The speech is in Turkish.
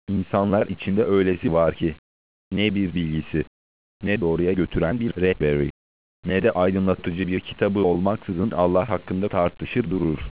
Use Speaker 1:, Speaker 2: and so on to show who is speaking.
Speaker 1: İnsanlar içinde öylesi var ki, ne bir bilgisi, ne doğruya götüren bir rehberi, ne de aydınlatıcı bir kitabı olmaksızın Allah hakkında tartışır durur.